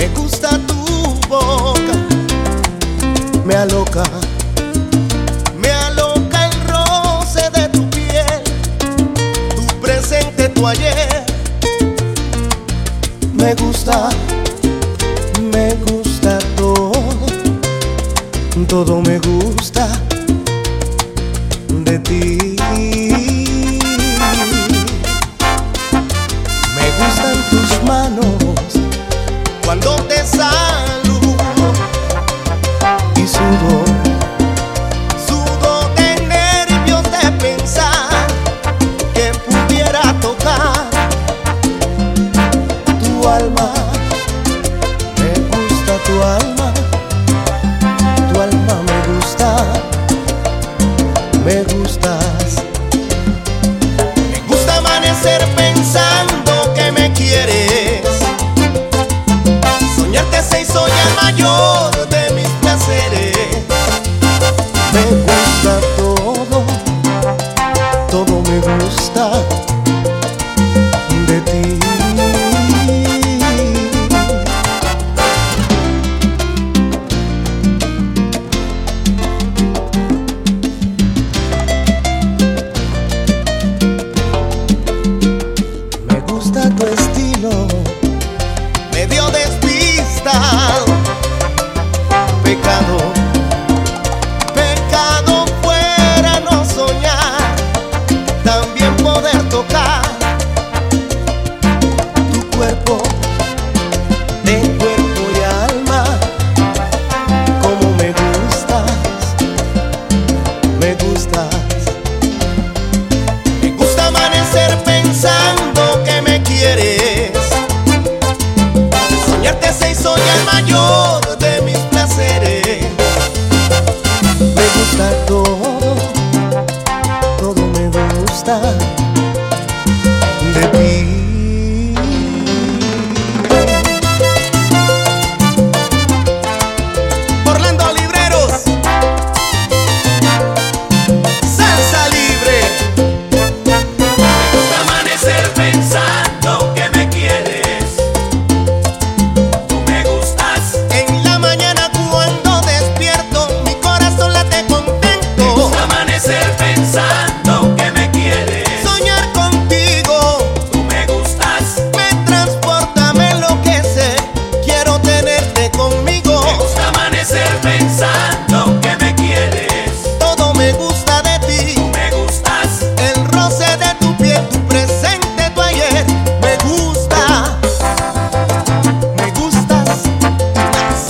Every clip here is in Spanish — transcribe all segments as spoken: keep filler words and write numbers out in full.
Me gusta tu boca, me aloca, me aloca el roce de tu piel, tu presente, tu ayer. Me gusta, me gusta todo, todo me gusta de ti. Me gustan tus manos cuando te saludo y sudo, sudo de nervios de pensar que pudiera tocar tu alma. Me gusta tu alma, tu alma me gusta, me gustas. Me gusta amanecer pensando que me quieres. Soñarte se hizo ya el mayor de mis placeres. Me gusta todo, todo me gusta de ti. Me gusta tu estilo, medio despistado. Pecado, pecado fuera no soñar, también poder tocar tu cuerpo, de cuerpo y alma. Como me gustas, me gustas. Me gusta amanecer pensando que me quieres. Soñarte se hizo ya el mayor de mis placeres. Me gusta todo, todo me gusta de ti. Orlando Libreros, salsa libre. Me gusta amanecer pensando que me quieres. Tú me gustas. En la mañana cuando despierto, mi corazón late contento. Me gusta amanecer pensando que me quieres. Soñar contigo Tú me gustas. me transporta, me enloquece. Quiero tenerte conmigo. Me gusta amanecer pensando que me quieres. Todo me gusta de ti. Tú me gustas. El roce de tu piel, tu presente, tu ayer. Me gusta, me gustas más.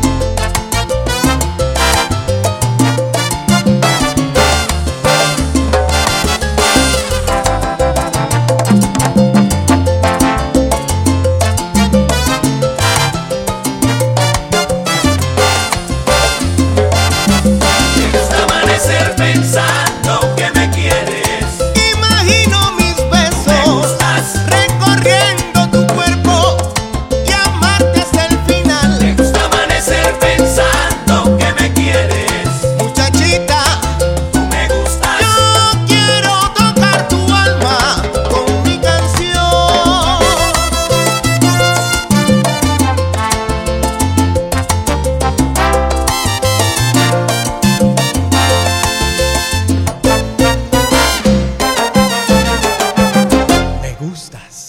Me gusta amanecer pensando que me quieres. Imagino mis Me besos gustas. recorriendo tu cuerpo y amarte hasta el Me final. gusta amanecer pensando que me quieres. Muchachita, Tú me gustas. yo quiero tocar tu alma con mi canción. Me gustas.